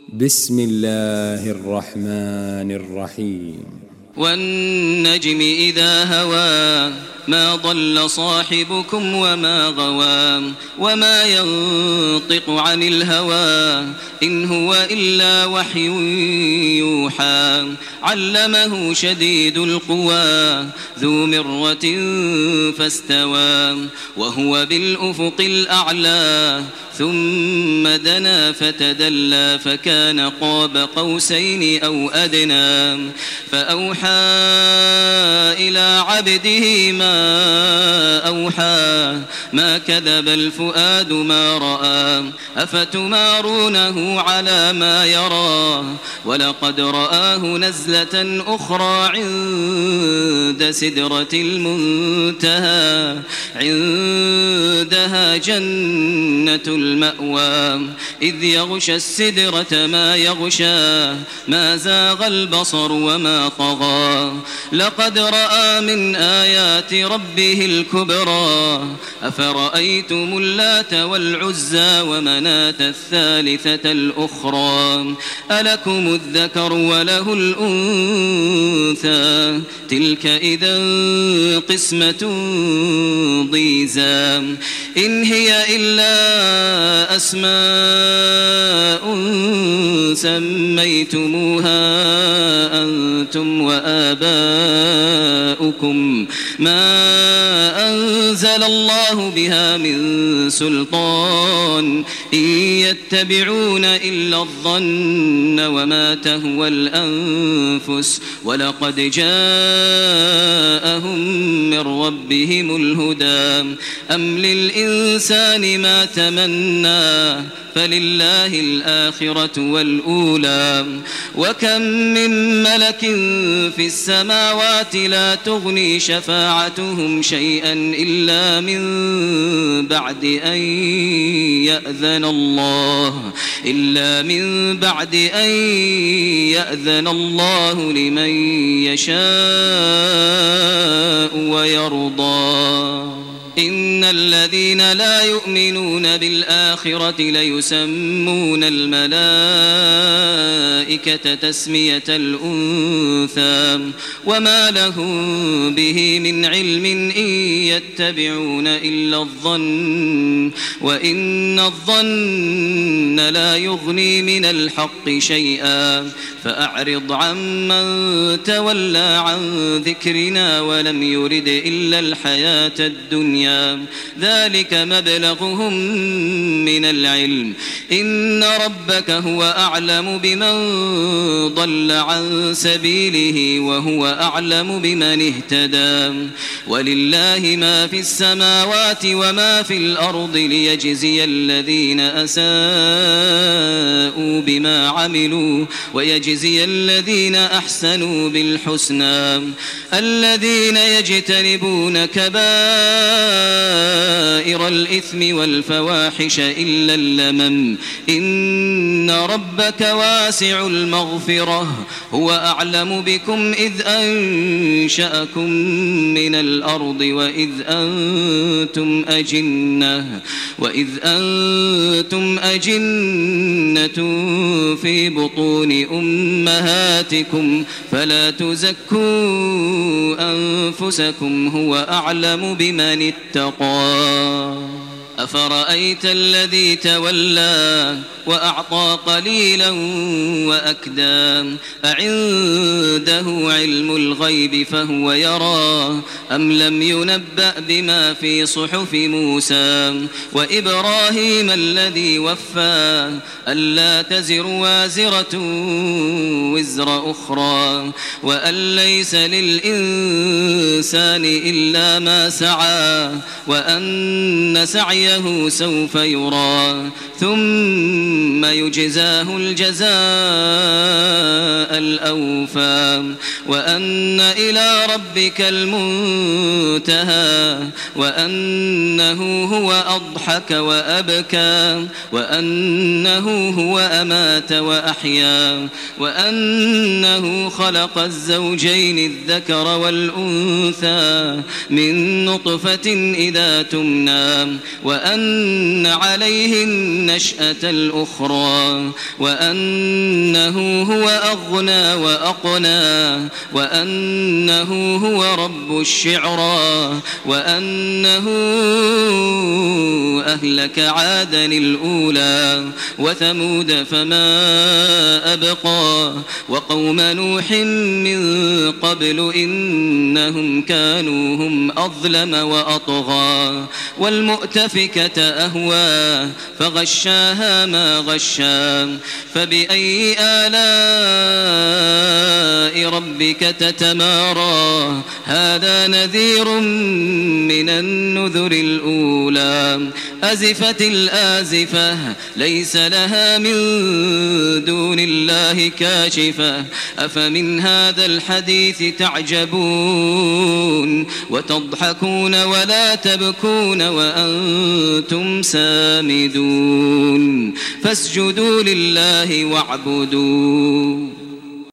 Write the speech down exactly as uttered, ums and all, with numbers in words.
بسم الله الرحمن الرحيم. والنجم إذا هوى ما ضل صاحبكم وما غوى وما ينطق عن الهوى إن هو إلا وحي يوحى علمه شديد القوى ذو مرة فاستوى وهو بالأفق الأعلى ثم دنا فتدلى فكان قاب قوسين أو أدنى فأوحى إلى عبده ما أوحى ما كذب الفؤاد ما رأى أفتمارونه على ما يرى ولقد رآه نزلة أخرى عند سدرة المنتهى عندها جنة المأوى إذ يغشى السدرة ما يغشى ما زاغ البصر وما طغى لقد رأى من آيات ربه الكبرى أفرأيتم اللات والعزى ومناة الثالثة الأخرى ألكم الذكر وله الأنثى تلك إذا قسمة ضيزى إن هي إلا أسماء سميتموها أنتم وآباؤكم ما أنزل الله بها من سلطان إن يتبعون إلا الظن وما تهوى الأنفس ولقد جاءهم من ربهم الهدى أم للإنسان ما تمنى فلله الآخرة والأولى وكم من ملك في السماوات لا تغني شفاعتهم شيئا إلا من بعد أن يأذن الله إلا من بعد أن يأذن الله لمن يشاء ويرضى إن الذين لا يؤمنون بالآخرة ليسمون الملائكة تسمية الأنثى وما لهم به من علم إن يتبعون إلا الظن وإن الظن لا يغني من الحق شيئا فأعرض عمن تولى عن ذكرنا ولم يرد إلا الحياة الدنيا ذلك مبلغهم من العلم إن ربك هو أعلم بمن ضل عن سبيله وهو أعلم بمن اهتدى ولله ما في السماوات وما في الأرض ليجزي الذين أساءوا بما عملوا ويجزي الذين أحسنوا بالحسنى الذين يجتنبون كبائر الإثم والفواحش إلا اللمم إن ربك واسع المغفرة هو أعلم بكم إذ أنشأكم من الأرض وإذ أنتم أجنة وإذ أنتم أجنة في بطون أمهاتكم فلا تزكوا أنفسكم هو أعلم بمن اتقى أفرأيت الذي تولى وأعطى قليلا وأكدى أعنده علم الغيب فهو يرى أم لم ينبأ بما في صحف موسى وإبراهيم الذي وفى ألا تزر وازرة وزر أخرى وأن ليس للإنسان إلا ما سعى وأن سعيه سوف يرى ثم يجزاه الجزاء الأوفى وأن إلى ربك المنتهى وأنه هو أضحك وأبكى وأنه هو أمات وأحيا وأنه خلق الزوجين الذكر والأنثى من نطفة إذا تمنى وأن عليه النشأة الأخرى وأنه هو أغنى وأقنى وأنه هو رب الشعرى وأنه أهلك عادا الأولى وثمود فما أبقى وقوم نوح من قبل إنهم كانوا هم أظلم وأطغى والمؤتفكة أهوى فغشاها ما غشا فبأي آلاء ربك تتمارى هذا نذير من النذر الأولى أزفت الآزفة ليس لها من دون الله كاشفة أفمن هذا الحديث تعجبون وتضحكون ولا تبكون وأنتم سامدون فاسجدوا لله واعبدوا